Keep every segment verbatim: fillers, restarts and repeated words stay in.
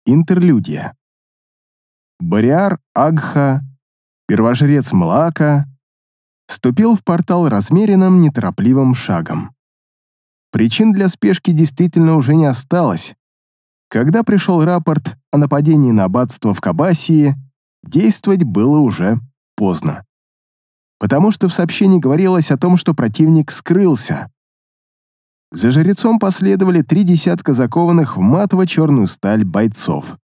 Интерлюдия. Бориар Агха, первожрец Млаака, ступил в портал размеренным, неторопливым шагом. Причин для спешки действительно уже не осталось. Когда пришел рапорт о нападении на аббатство в Кабасии, действовать было уже поздно. Потому что в сообщении говорилось о том, что противник скрылся. За жрецом последовали три десятка закованных в матово-черную сталь бойцов.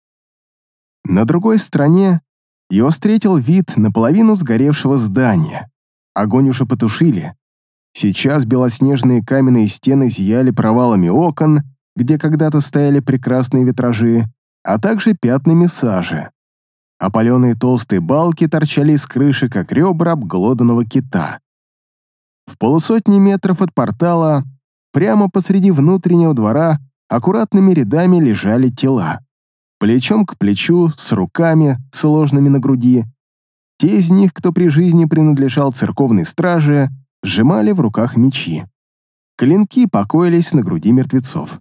На другой стороне его встретил вид наполовину сгоревшего здания. Огонь уже потушили. Сейчас белоснежные каменные стены зияли провалами окон, где когда-то стояли прекрасные витражи, а также пятнами сажи. Опаленные толстые балки торчали из крыши, как ребра обглоданного кита. В полусотни метров от портала, прямо посреди внутреннего двора, аккуратными рядами лежали тела. Плечом к плечу, с руками, сложными на груди. Те из них, кто при жизни принадлежал церковной страже, сжимали в руках мечи. Клинки покоились на груди мертвецов.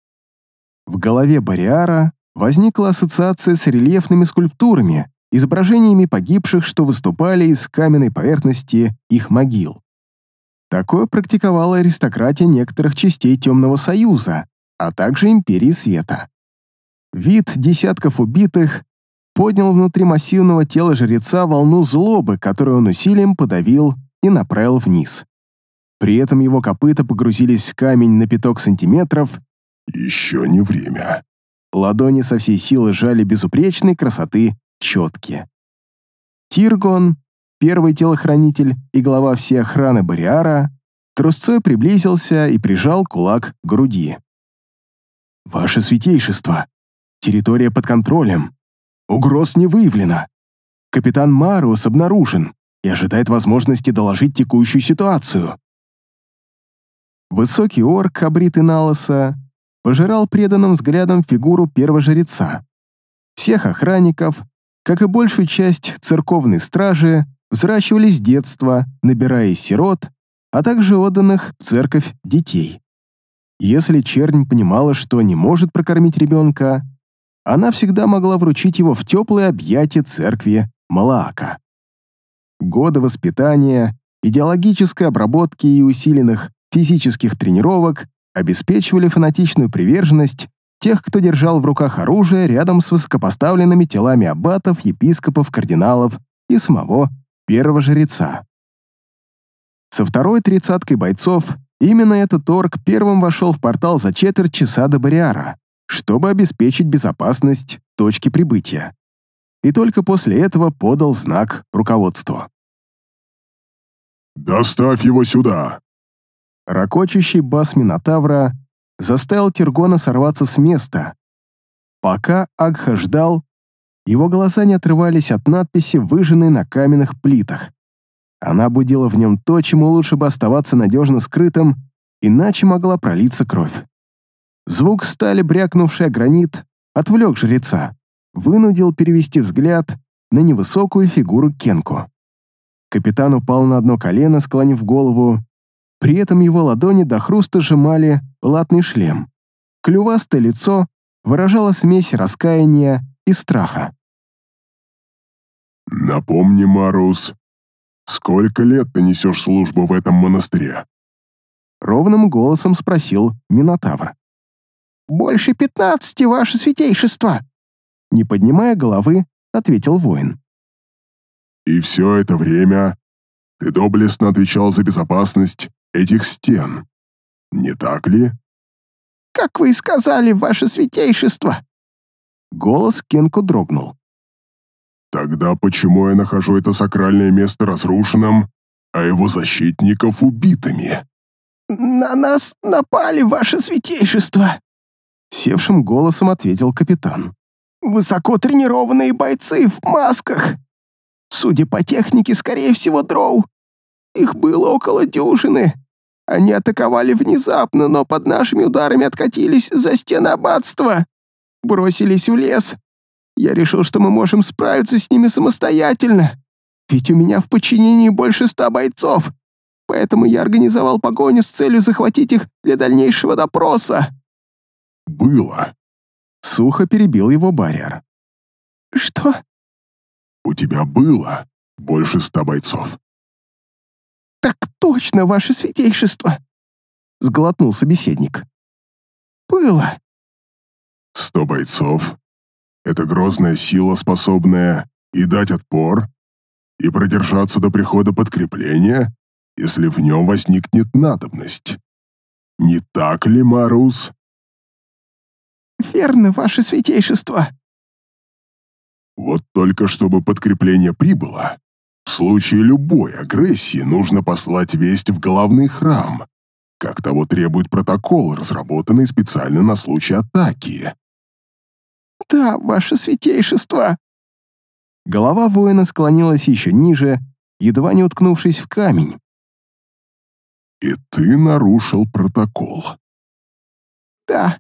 В голове Бориара возникла ассоциация с рельефными скульптурами, изображениями погибших, что выступали из каменной поверхности их могил. Такое практиковала аристократия некоторых частей Темного Союза, а также Империи Света. Вид десятков убитых поднял внутри массивного тела жреца волну злобы, которую он усилием подавил и направил вниз. При этом его копыта погрузились в камень на пяток сантиметров. «Еще не время». Ладони со всей силы сжали безупречной красоты четки. Тиргон, первый телохранитель и глава всей охраны Бориара, трусцой приблизился и прижал кулак к груди. «Ваше святейшество, территория под контролем. Угроз не выявлено. Капитан Мариус обнаружен и ожидает возможности доложить текущую ситуацию». Высокий орк, обритый налысо, пожирал преданным взглядом фигуру первого жреца. Всех охранников, как и большую часть церковной стражи, взращивали с детства, набирая из сирот, а также отданных в церковь детей. Если чернь понимала, что не может прокормить ребенка, она всегда могла вручить его в теплые объятия церкви Млаака. Годы воспитания, идеологической обработки и усиленных физических тренировок обеспечивали фанатичную приверженность тех, кто держал в руках оружие рядом с высокопоставленными телами аббатов, епископов, кардиналов и самого первого жреца. Со второй тридцаткой бойцов именно этот орк первым вошел в портал за четверть часа до Бориара, чтобы обеспечить безопасность точки прибытия. И только после этого подал знак руководству. «Доставь его сюда!» Рокочущий бас Минотавра заставил Тиргона сорваться с места. Пока Агха ждал, его глаза не отрывались от надписи, выжженной на каменных плитах. Она будила в нем то, чему лучше бы оставаться надежно скрытым, иначе могла пролиться кровь. Звук стали, брякнувший о гранит, отвлек жреца, вынудил перевести взгляд на невысокую фигуру Кенку. Капитан упал на одно колено, склонив голову. При этом его ладони до хруста сжимали латный шлем. Клювастое лицо выражало смесь раскаяния и страха. «Напомни, Марус, сколько лет ты несешь службу в этом монастыре?» Ровным голосом спросил Минотавр. «Больше пятнадцати, ваше святейшество!» Не поднимая головы, ответил воин. «И все это время ты доблестно отвечал за безопасность этих стен, не так ли?» «Как вы и сказали, ваше святейшество!» Голос Кенку дрогнул. «Тогда почему я нахожу это сакральное место разрушенным, а его защитников убитыми?» «На нас напали, ваше святейшество!» Севшим голосом ответил капитан. «Высоко тренированные бойцы в масках. Судя по технике, скорее всего, дроу. Их было около дюжины. Они атаковали внезапно, но под нашими ударами откатились за стены аббатства. Бросились в лес. Я решил, что мы можем справиться с ними самостоятельно. Ведь у меня в подчинении больше ста бойцов. Поэтому я организовал погоню с целью захватить их для дальнейшего допроса». «Было. Сухо перебил его барьер. «Что?» «У тебя было больше ста бойцов». «Так точно, ваше святейшество!» — сглотнул собеседник. «Было». «Сто бойцов — это грозная сила, способная и дать отпор, и продержаться до прихода подкрепления, если в нем возникнет надобность. Не так ли, Марус?» «Верно, ваше святейшество». «Вот только чтобы подкрепление прибыло, в случае любой агрессии нужно послать весть в главный храм, как того требует протокол, разработанный специально на случай атаки». «Да, ваше святейшество». Голова воина склонилась еще ниже, едва не уткнувшись в камень. «И ты нарушил протокол». «Да».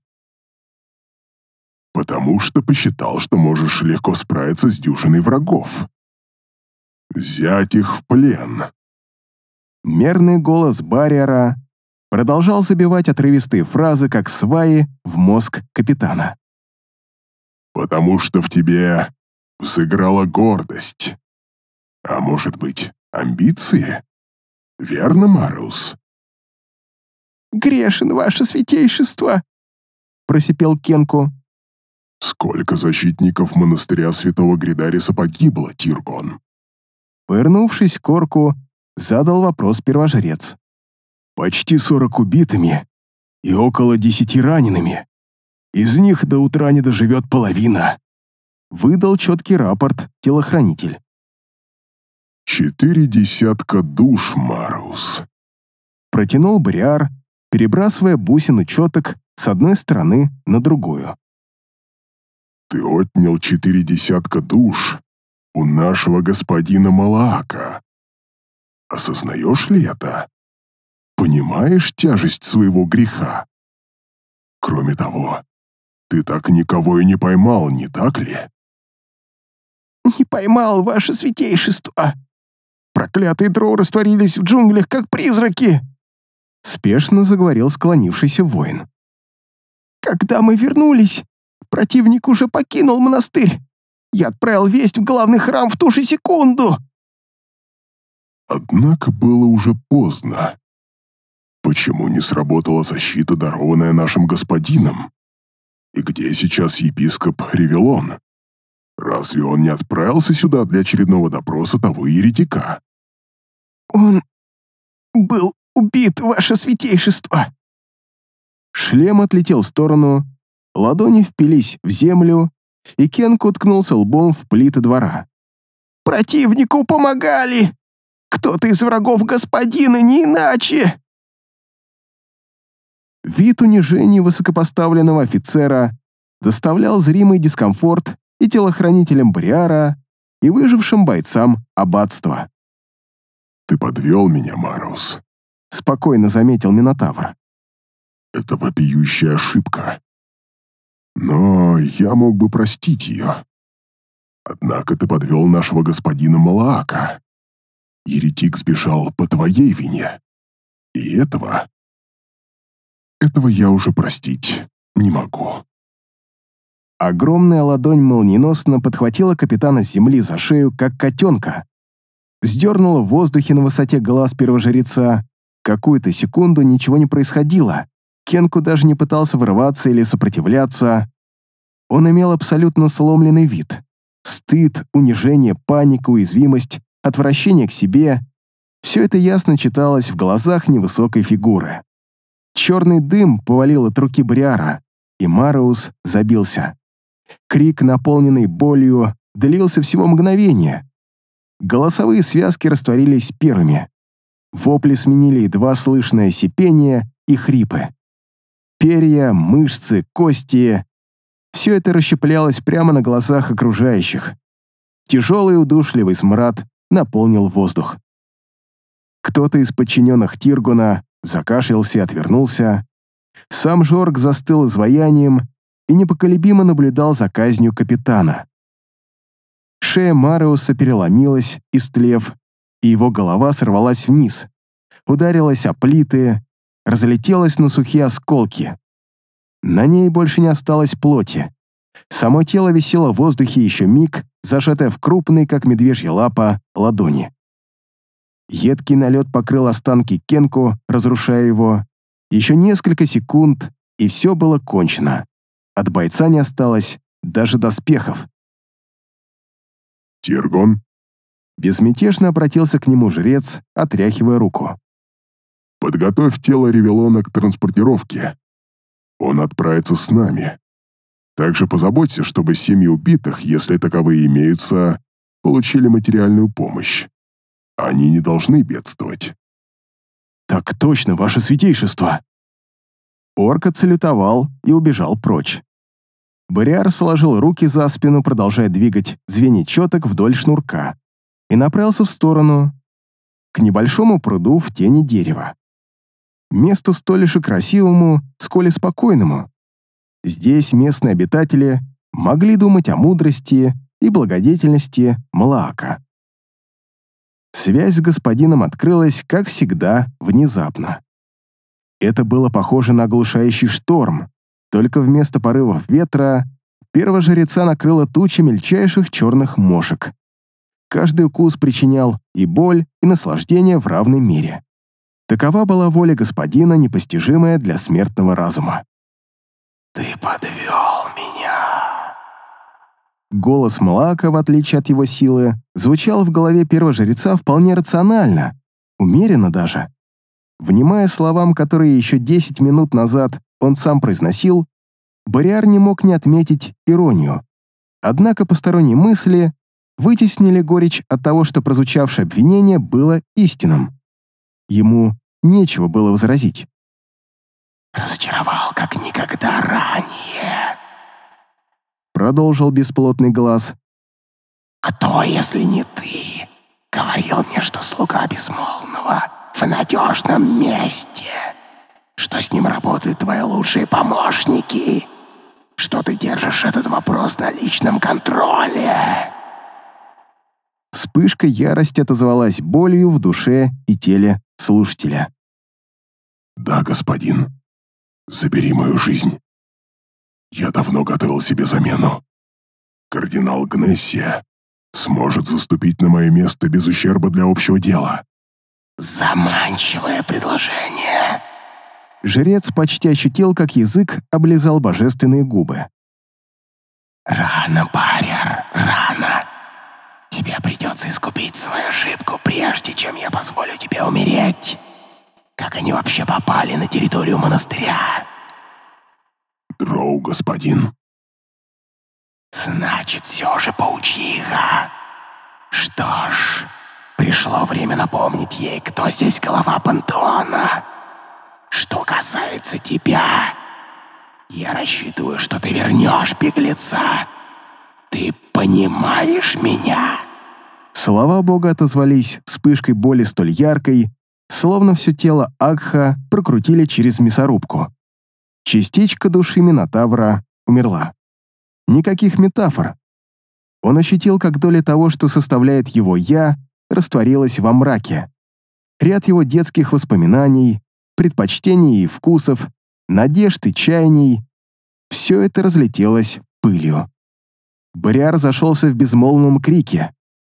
«Потому что посчитал, что можешь легко справиться с дюжиной врагов. Взять их в плен». Мерный голос барьера продолжал забивать отрывистые фразы, как сваи, в мозг капитана. «Потому что в тебе взыграла гордость. А может быть, амбиции? Верно, Марус?» «Грешен, ваше святейшество», — просипел Кенку. «Сколько защитников монастыря святого Гридариса погибло, Тиргон?» Повернувшись к орку, задал вопрос первожрец. «Почти сорок убитыми и около десяти ранеными. Из них до утра не доживет половина», — выдал четкий рапорт телохранитель. «Четыре десятка душ, Марус», — протянул Бриар, перебрасывая бусину четок с одной стороны на другую. «Ты отнял четыре десятка душ у нашего господина Малаака. Осознаешь ли это? Понимаешь тяжесть своего греха? Кроме того, ты так никого и не поймал, не так ли?» «Не поймал, ваше святейшество. Проклятые дроу растворились в джунглях, как призраки», — спешно заговорил склонившийся воин. «Когда мы вернулись, противник уже покинул монастырь. Я отправил весть в главный храм в ту же секунду». Однако было уже поздно. Почему не сработала защита, дарованная нашим господином? И где сейчас епископ Ревелон? Разве он не отправился сюда для очередного допроса того еретика?» «Он был убит, ваше святейшество». Шлем отлетел в сторону, ладони впились в землю, и Кенку уткнулся лбом в плиты двора. «Противнику помогали! Кто-то из врагов господина, не иначе!» Вид унижения высокопоставленного офицера доставлял зримый дискомфорт и телохранителям Бриара, и выжившим бойцам аббатства. «Ты подвел меня, Марус», — спокойно заметил Минотавр. «Это вопиющая ошибка. Но я мог бы простить ее. Однако ты подвел нашего господина Малаака. Еретик сбежал по твоей вине. И этого... Этого я уже простить не могу». Огромная ладонь молниеносно подхватила капитана с земли за шею, как котенка. Вздернула в воздухе на высоте глаз первожреца. Какую-то секунду ничего не происходило. Кенку даже не пытался вырываться или сопротивляться. Он имел абсолютно сломленный вид. Стыд, унижение, паника, уязвимость, отвращение к себе — все это ясно читалось в глазах невысокой фигуры. Черный дым повалил от руки Бриара, и Мараус забился. Крик, наполненный болью, длился всего мгновение. Голосовые связки растворились первыми. Вопли сменили едва слышное сипение и хрипы. Перья, мышцы, кости — все это расщеплялось прямо на глазах окружающих. Тяжелый удушливый смрад наполнил воздух. Кто-то из подчиненных Тиргона закашлялся и отвернулся. Сам Жорг застыл изваянием и непоколебимо наблюдал за казнью капитана. Шея Мариуса переломилась, истлев, и его голова сорвалась вниз, ударилась о плиты, разлетелась на сухие осколки. На ней больше не осталось плоти, Само тело висело в воздухе еще миг, зажатое в крупной, как медвежья лапа, ладони. Едкий налет покрыл останки Кенку, разрушая его. Еще несколько секунд, и все было кончено. От бойца не осталось даже доспехов. «Тиргон?» Безмятежно обратился к нему жрец, отряхивая руку. «Подготовь тело Ревелона к транспортировке. Он отправится с нами. Также позаботься, чтобы семьи убитых, если таковые имеются, получили материальную помощь. Они не должны бедствовать». «Так точно, ваше святейшество!» Орк отсалютовал и убежал прочь. Бориар сложил руки за спину, продолжая двигать звенья четок вдоль шнурка, и направился в сторону, к небольшому пруду в тени дерева. Месту столь же красивому, сколь и спокойному. Здесь местные обитатели могли думать о мудрости и благодетельности Малаака. Связь с господином открылась, как всегда, внезапно. Это было похоже на оглушающий шторм, только вместо порывов ветра первого жреца накрыло туча мельчайших черных мошек. Каждый укус причинял и боль, и наслаждение в равной мере. Такова была воля господина, непостижимая для смертного разума. «Ты подвел меня!» Голос Малаака, в отличие от его силы, звучал в голове первого жреца вполне рационально, умеренно даже. Внимая словам, которые еще десять минут назад он сам произносил, Бориар не мог не отметить иронию. Однако посторонние мысли вытеснили горечь от того, что прозвучавшее обвинение было истинным. Ему нечего было возразить. «Разочаровал, как никогда ранее», — продолжил бесплотный глаз. «Кто, если не ты, говорил мне, что слуга безмолвного в надежном месте, что с ним работают твои лучшие помощники, что ты держишь этот вопрос на личном контроле?» Вспышка ярости отозвалась болью в душе и теле слушателя. «Да, господин. Забери мою жизнь. Я давно готовил себе замену. Кардинал Гнессия сможет заступить на мое место без ущерба для общего дела». Заманчивое предложение. Жрец почти ощутил, как язык облизал божественные губы. «Рано, Барьер, рано. Тебе придется искупить свою ошибку, прежде чем я позволю тебе умереть. Как они вообще попали на территорию монастыря?» «Дроу, господин». «Значит, все же паучиха. Что ж, пришло время напомнить ей, кто здесь глава пантеона. Что касается тебя, я рассчитываю, что ты вернешь беглеца. Ты понимаешь меня?» Слова Бога отозвались вспышкой боли столь яркой, словно все тело Агха прокрутили через мясорубку. Частичка души Минотавра умерла. Никаких метафор. Он ощутил, как доля того, что составляет его «я», растворилась во мраке. Ряд его детских воспоминаний, предпочтений и вкусов, надежд и чаяний — все это разлетелось пылью. Бориар зашелся в безмолвном крике.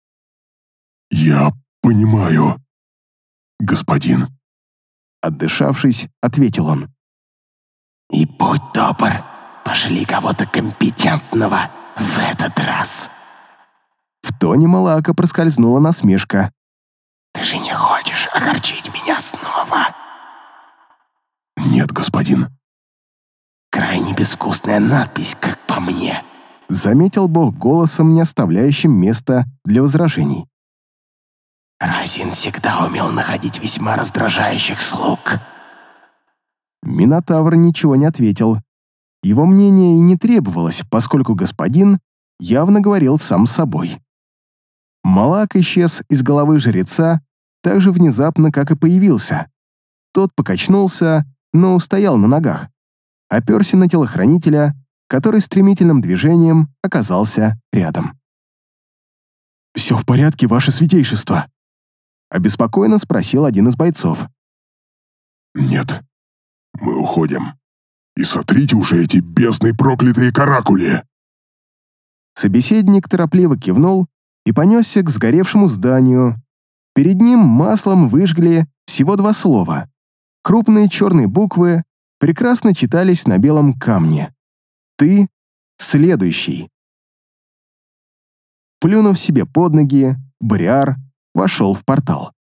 «Я понимаю, господин». Отдышавшись, ответил он. «И будь добр, пошли кого-то компетентного в этот раз». В тоне Малаака проскользнула насмешка. «Ты же не хочешь огорчить меня снова?» «Нет, господин». «Крайне безвкусная надпись, как по мне», — заметил Бог голосом, не оставляющим места для возражений. «Разин всегда умел находить весьма раздражающих слуг». Минотавр ничего не ответил. Его мнение и не требовалось, поскольку господин явно говорил сам с собой. Малаак исчез из головы жреца так же внезапно, как и появился. Тот покачнулся, но устоял на ногах. Оперся на телохранителя, который стремительным движением оказался рядом. «Все в порядке, ваше святейшество?» — обеспокоенно спросил один из бойцов. «Нет, мы уходим. И сотрите уже эти бездны проклятые каракули!» Собеседник торопливо кивнул и понесся к сгоревшему зданию. Перед ним маслом выжгли всего два слова. Крупные черные буквы прекрасно читались на белом камне. «Ты следующий». Плюнув себе под ноги, Бориар вошел в портал.